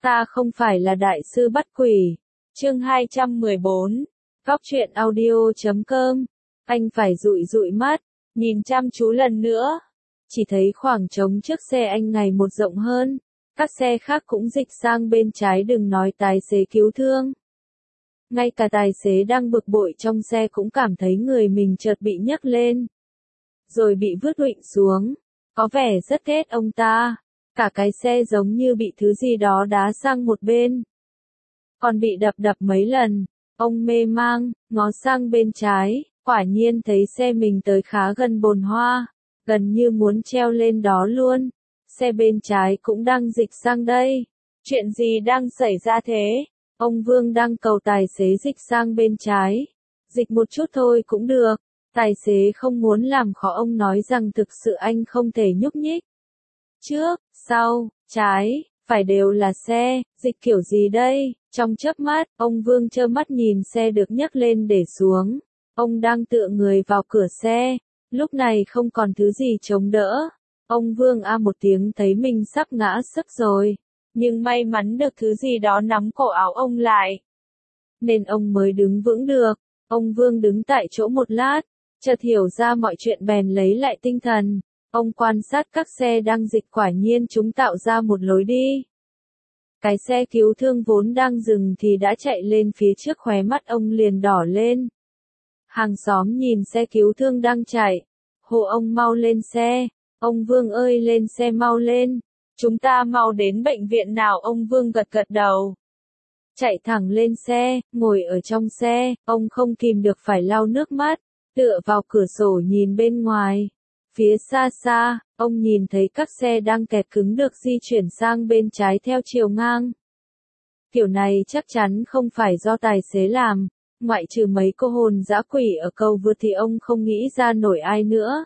Ta không phải là đại sư bắt quỷ. Chương 214. Góc truyện audio.com. Anh phải dụi dụi mắt, nhìn chăm chú lần nữa. Chỉ thấy khoảng trống trước xe anh ngày một rộng hơn. Các xe khác cũng dịch sang bên trái, đừng nói tài xế cứu thương. Ngay cả tài xế đang bực bội trong xe cũng cảm thấy người mình chợt bị nhấc lên, rồi bị vứt uỵnh xuống. Có vẻ rất ghét ông ta. Cả cái xe giống như bị thứ gì đó đá sang một bên. Còn bị đập mấy lần. Ông mê mang, ngó sang bên trái, quả nhiên thấy xe mình tới khá gần bồn hoa, gần như muốn treo lên đó luôn. Xe bên trái cũng đang dịch sang đây. Chuyện gì đang xảy ra thế? Ông Vương đang cầu tài xế dịch sang bên trái. Dịch một chút thôi cũng được. Tài xế không muốn làm khó ông, nói rằng thực sự anh không thể nhúc nhích. Trước, sau, trái, phải đều là xe, dịch kiểu gì đây? Trong chớp mắt, ông Vương trơ mắt nhìn xe được nhấc lên để xuống. Ông đang tựa người vào cửa xe, lúc này không còn thứ gì chống đỡ. Ông Vương a một tiếng thấy mình sắp ngã sấp rồi, nhưng may mắn được thứ gì đó nắm cổ áo ông lại, nên ông mới đứng vững được. Ông Vương đứng tại chỗ một lát, chợt hiểu ra mọi chuyện bèn lấy lại tinh thần. Ông quan sát các xe đang dịch, quả nhiên chúng tạo ra một lối đi. Cái xe cứu thương vốn đang dừng thì đã chạy lên phía trước, khóe mắt ông liền đỏ lên. Hàng xóm nhìn xe cứu thương đang chạy, hô ông mau lên xe. Ông Vương ơi, lên xe mau lên. Chúng ta mau đến bệnh viện nào? Ông Vương gật gật đầu. Chạy thẳng lên xe, ngồi ở trong xe, ông không kìm được phải lau nước mắt, tựa vào cửa sổ nhìn bên ngoài. Phía xa xa, ông nhìn thấy các xe đang kẹt cứng được di chuyển sang bên trái theo chiều ngang. Kiểu này chắc chắn không phải do tài xế làm, ngoại trừ mấy cô hồn dã quỷ ở cầu vượt thì ông không nghĩ ra nổi ai nữa.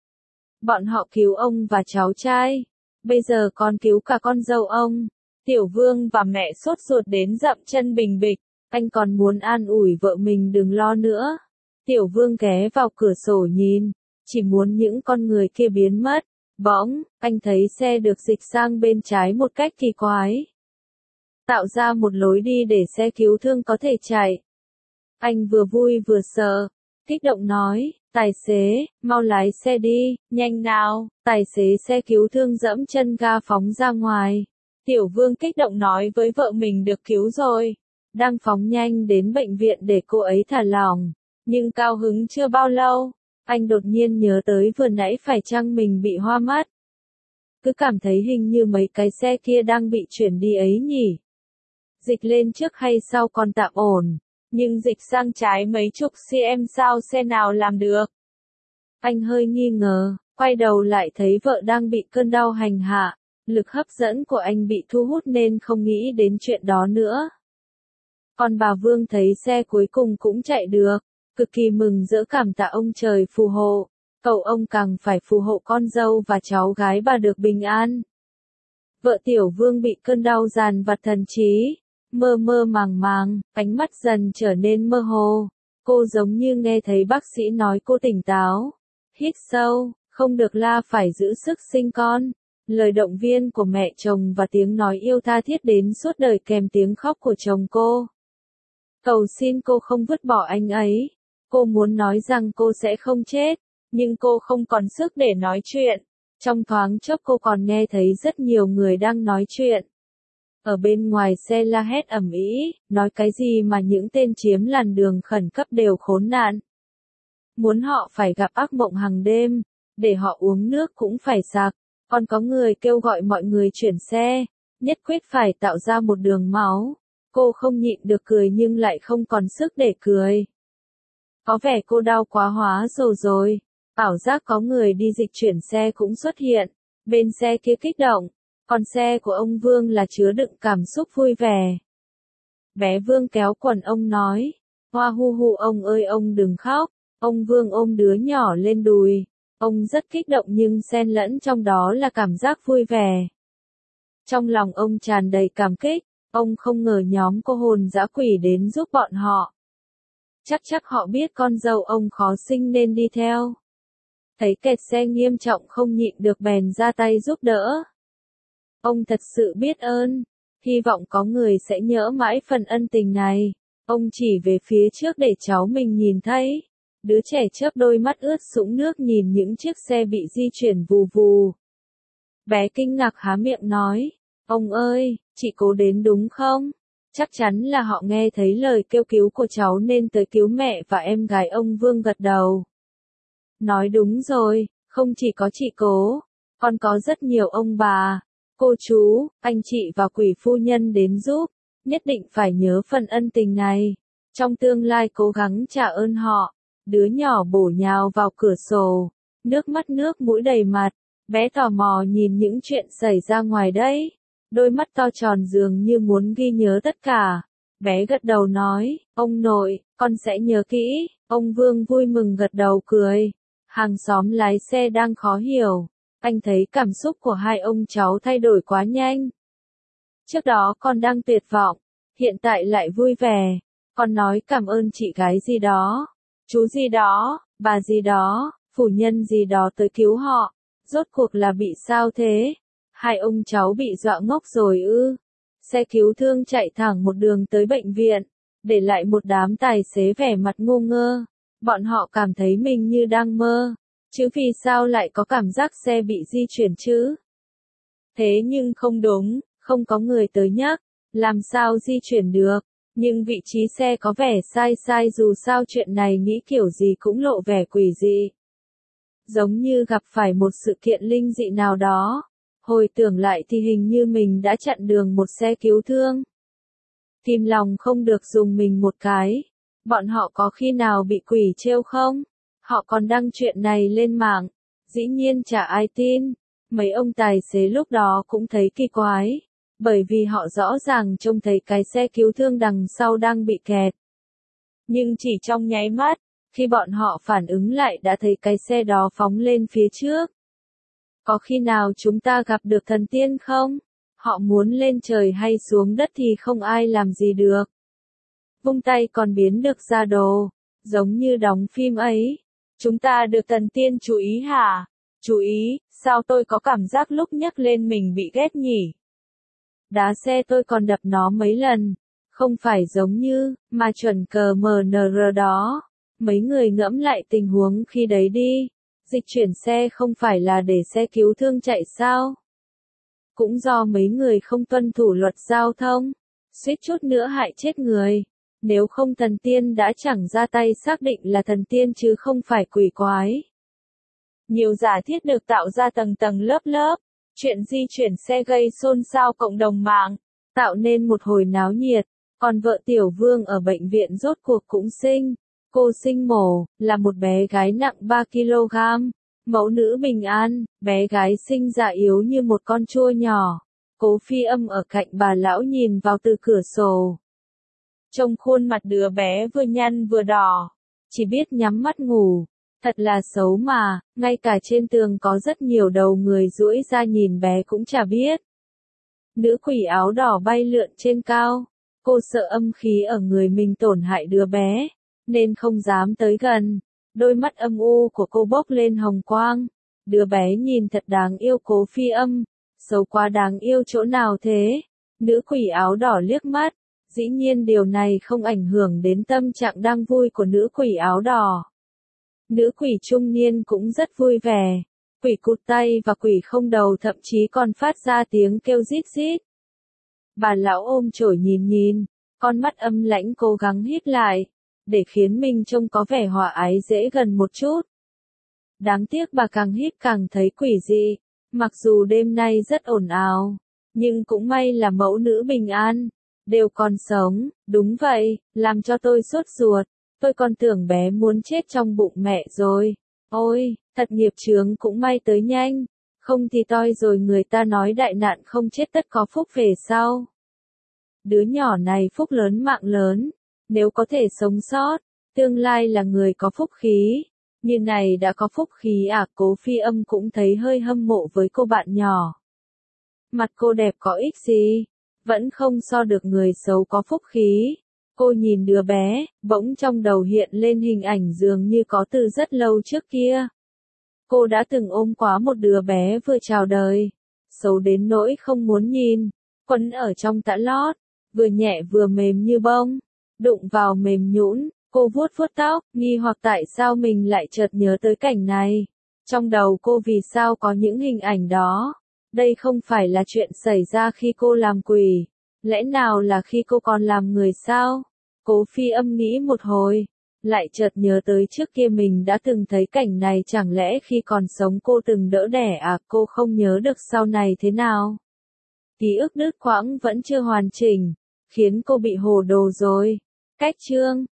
Bọn họ cứu ông và cháu trai, bây giờ còn cứu cả con dâu ông. Tiểu Vương và mẹ sốt ruột đến dậm chân bình bịch, anh còn muốn an ủi vợ mình đừng lo nữa. Tiểu Vương ghé vào cửa sổ nhìn, chỉ muốn những con người kia biến mất. Bỗng, anh thấy xe được dịch sang bên trái một cách kỳ quái, tạo ra một lối đi để xe cứu thương có thể chạy. Anh vừa vui vừa sợ, kích động nói, tài xế, mau lái xe đi, nhanh nào. Tài xế xe cứu thương giẫm chân ga phóng ra ngoài. Tiểu Vương kích động nói với vợ mình được cứu rồi, đang phóng nhanh đến bệnh viện để cô ấy thả lỏng. Nhưng cao hứng chưa bao lâu, anh đột nhiên nhớ tới vừa nãy phải chăng mình bị hoa mắt. Cứ cảm thấy hình như mấy cái xe kia đang bị chuyển đi ấy nhỉ. Dịch lên trước hay sau còn tạm ổn, nhưng dịch sang trái mấy chục cm sao xe nào làm được. Anh hơi nghi ngờ, quay đầu lại thấy vợ đang bị cơn đau hành hạ. Lực hấp dẫn của anh bị thu hút nên không nghĩ đến chuyện đó nữa. Còn bà Vương thấy xe cuối cùng cũng chạy được, cực kỳ mừng rỡ cảm tạ ông trời phù hộ, cầu ông càng phải phù hộ con dâu và cháu gái bà được bình an. Vợ Tiểu Vương bị cơn đau dằn vặt thần trí, mơ mơ màng màng, ánh mắt dần trở nên mơ hồ. Cô giống như nghe thấy bác sĩ nói cô tỉnh táo. Hít sâu, không được la, phải giữ sức sinh con. Lời động viên của mẹ chồng và tiếng nói yêu tha thiết đến suốt đời kèm tiếng khóc của chồng cô. Cầu xin cô không vứt bỏ anh ấy. Cô muốn nói rằng cô sẽ không chết, nhưng cô không còn sức để nói chuyện. Trong thoáng chốc cô còn nghe thấy rất nhiều người đang nói chuyện. Ở bên ngoài xe la hét ầm ĩ, nói cái gì mà những tên chiếm làn đường khẩn cấp đều khốn nạn. Muốn họ phải gặp ác mộng hàng đêm, để họ uống nước cũng phải sặc. Còn có người kêu gọi mọi người chuyển xe, nhất quyết phải tạo ra một đường máu. Cô không nhịn được cười nhưng lại không còn sức để cười. Có vẻ cô đau quá hóa rồi. Ảo giác có người đi dịch chuyển xe cũng xuất hiện. Bên xe kia kích động, còn xe của ông Vương là chứa đựng cảm xúc vui vẻ. Bé Vương kéo quần ông nói, hoa hu hu ông ơi ông đừng khóc. Ông Vương ôm đứa nhỏ lên đùi. Ông rất kích động nhưng xen lẫn trong đó là cảm giác vui vẻ. Trong lòng ông tràn đầy cảm kích, ông không ngờ nhóm cô hồn dã quỷ đến giúp bọn họ. Chắc họ biết con dâu ông khó sinh nên đi theo. Thấy kẹt xe nghiêm trọng không nhịn được bèn ra tay giúp đỡ. Ông thật sự biết ơn. Hy vọng có người sẽ nhớ mãi phần ân tình này. Ông chỉ về phía trước để cháu mình nhìn thấy. Đứa trẻ chớp đôi mắt ướt sũng nước nhìn những chiếc xe bị di chuyển vù vù. Bé kinh ngạc há miệng nói, ông ơi, chị Cố đến đúng không? Chắc chắn là họ nghe thấy lời kêu cứu của cháu nên tới cứu mẹ và em gái. Ông Vương gật đầu. Nói đúng rồi, không chỉ có chị Cố, còn có rất nhiều ông bà, cô chú, anh chị và quỷ phu nhân đến giúp. Nhất định phải nhớ phần ân tình này. Trong tương lai cố gắng trả ơn họ. Đứa nhỏ bổ nhào vào cửa sổ, nước mắt nước mũi đầy mặt. Bé tò mò nhìn những chuyện xảy ra ngoài đấy. Đôi mắt to tròn dường như muốn ghi nhớ tất cả. Bé gật đầu nói, ông nội, con sẽ nhớ kỹ. Ông Vương vui mừng gật đầu cười. Hàng xóm lái xe đang khó hiểu. Anh thấy cảm xúc của hai ông cháu thay đổi quá nhanh. Trước đó con đang tuyệt vọng, hiện tại lại vui vẻ. Con nói cảm ơn chị gái gì đó, chú gì đó, bà gì đó, phu nhân gì đó tới cứu họ. Rốt cuộc là bị sao thế? Hai ông cháu bị dọa ngốc rồi ư? Xe cứu thương chạy thẳng một đường tới bệnh viện, để lại một đám tài xế vẻ mặt ngu ngơ. Bọn họ cảm thấy mình như đang mơ. Chứ vì sao lại có cảm giác xe bị di chuyển chứ? Thế nhưng không đúng, không có người tới nhắc, làm sao di chuyển được? Nhưng vị trí xe có vẻ sai sai, dù sao chuyện này nghĩ kiểu gì cũng lộ vẻ quỷ dị. Giống như gặp phải một sự kiện linh dị nào đó. Hồi tưởng lại thì hình như mình đã chặn đường một xe cứu thương. Tim lòng không được dùng mình một cái. Bọn họ có khi nào bị quỷ trêu không? Họ còn đăng chuyện này lên mạng. Dĩ nhiên chả ai tin. Mấy ông tài xế lúc đó cũng thấy kỳ quái. Bởi vì họ rõ ràng trông thấy cái xe cứu thương đằng sau đang bị kẹt. Nhưng chỉ trong nháy mắt, khi bọn họ phản ứng lại đã thấy cái xe đó phóng lên phía trước. Có khi nào chúng ta gặp được thần tiên không? Họ muốn lên trời hay xuống đất thì không ai làm gì được. Vung tay còn biến được ra đồ, giống như đóng phim ấy. Chúng ta được thần tiên chú ý hả? Chú ý, sao tôi có cảm giác lúc nhấc lên mình bị ghét nhỉ? Đá xe tôi còn đập nó mấy lần. Không phải giống như, mà chuẩn cờ MNR đó. Mấy người ngẫm lại tình huống khi đấy đi. Dịch chuyển xe không phải là để xe cứu thương chạy sao? Cũng do mấy người không tuân thủ luật giao thông. Suýt chút nữa hại chết người. Nếu không thần tiên đã chẳng ra tay xác định là thần tiên chứ không phải quỷ quái. Nhiều giả thiết được tạo ra tầng tầng lớp lớp. Chuyện di chuyển xe gây xôn xao cộng đồng mạng, tạo nên một hồi náo nhiệt. Còn vợ Tiểu Vương ở bệnh viện rốt cuộc cũng sinh. Cô sinh mổ, là một bé gái nặng 3 kg. Mẫu nữ bình an, bé gái sinh ra yếu như một con trua nhỏ. Cố Phi Âm ở cạnh bà lão nhìn vào từ cửa sổ. Trông khuôn mặt đứa bé vừa nhăn vừa đỏ. Chỉ biết nhắm mắt ngủ. Thật là xấu mà, ngay cả trên tường có rất nhiều đầu người duỗi ra nhìn bé cũng chả biết. Nữ quỷ áo đỏ bay lượn trên cao. Cô sợ âm khí ở người mình tổn hại đứa bé, nên không dám tới gần. Đôi mắt âm u của cô bốc lên hồng quang. Đứa bé nhìn thật đáng yêu. Cố Phi Âm, xấu quá đáng yêu chỗ nào thế? Nữ quỷ áo đỏ liếc mắt. Dĩ nhiên điều này không ảnh hưởng đến tâm trạng đang vui của nữ quỷ áo đỏ. Nữ quỷ trung niên cũng rất vui vẻ. Quỷ cụt tay và quỷ không đầu thậm chí còn phát ra tiếng kêu rít rít. Bà lão ôm chổi nhìn nhìn, con mắt âm lãnh cố gắng hít lại, để khiến mình trông có vẻ hòa ái dễ gần một chút. Đáng tiếc bà càng hít càng thấy quỷ dị. Mặc dù đêm nay rất ồn ào, nhưng cũng may là mẫu nữ bình an, đều còn sống. Đúng vậy, làm cho tôi sốt ruột. Tôi còn tưởng bé muốn chết trong bụng mẹ rồi. Ôi, thật nghiệp chướng, cũng may tới nhanh. Không thì toi rồi, người ta nói đại nạn không chết tất có phúc về sau. Đứa nhỏ này phúc lớn mạng lớn. Nếu có thể sống sót, tương lai là người có phúc khí. Như này đã có phúc khí à? Cố Phi Âm cũng thấy hơi hâm mộ với cô bạn nhỏ. Mặt cô đẹp có ích gì, vẫn không so được người xấu có phúc khí. Cô nhìn đứa bé, bỗng trong đầu hiện lên hình ảnh dường như có từ rất lâu trước kia. Cô đã từng ôm quá một đứa bé vừa chào đời, xấu đến nỗi không muốn nhìn. quấn ở trong tã lót, vừa nhẹ vừa mềm như bông, đụng vào mềm nhũn. Cô vuốt vuốt tóc, nghi hoặc tại sao mình lại chợt nhớ tới cảnh này. Trong đầu cô vì sao có những hình ảnh đó? Đây không phải là chuyện xảy ra khi cô làm quỷ. Lẽ nào là khi cô còn làm người sao? Cố Phi Âm nghĩ một hồi, lại chợt nhớ tới trước kia mình đã từng thấy cảnh này, chẳng lẽ khi còn sống cô từng đỡ đẻ à? Cô không nhớ được sau này thế nào. Ký ức đứt quãng vẫn chưa hoàn chỉnh, khiến cô bị hồ đồ rồi. Cách chương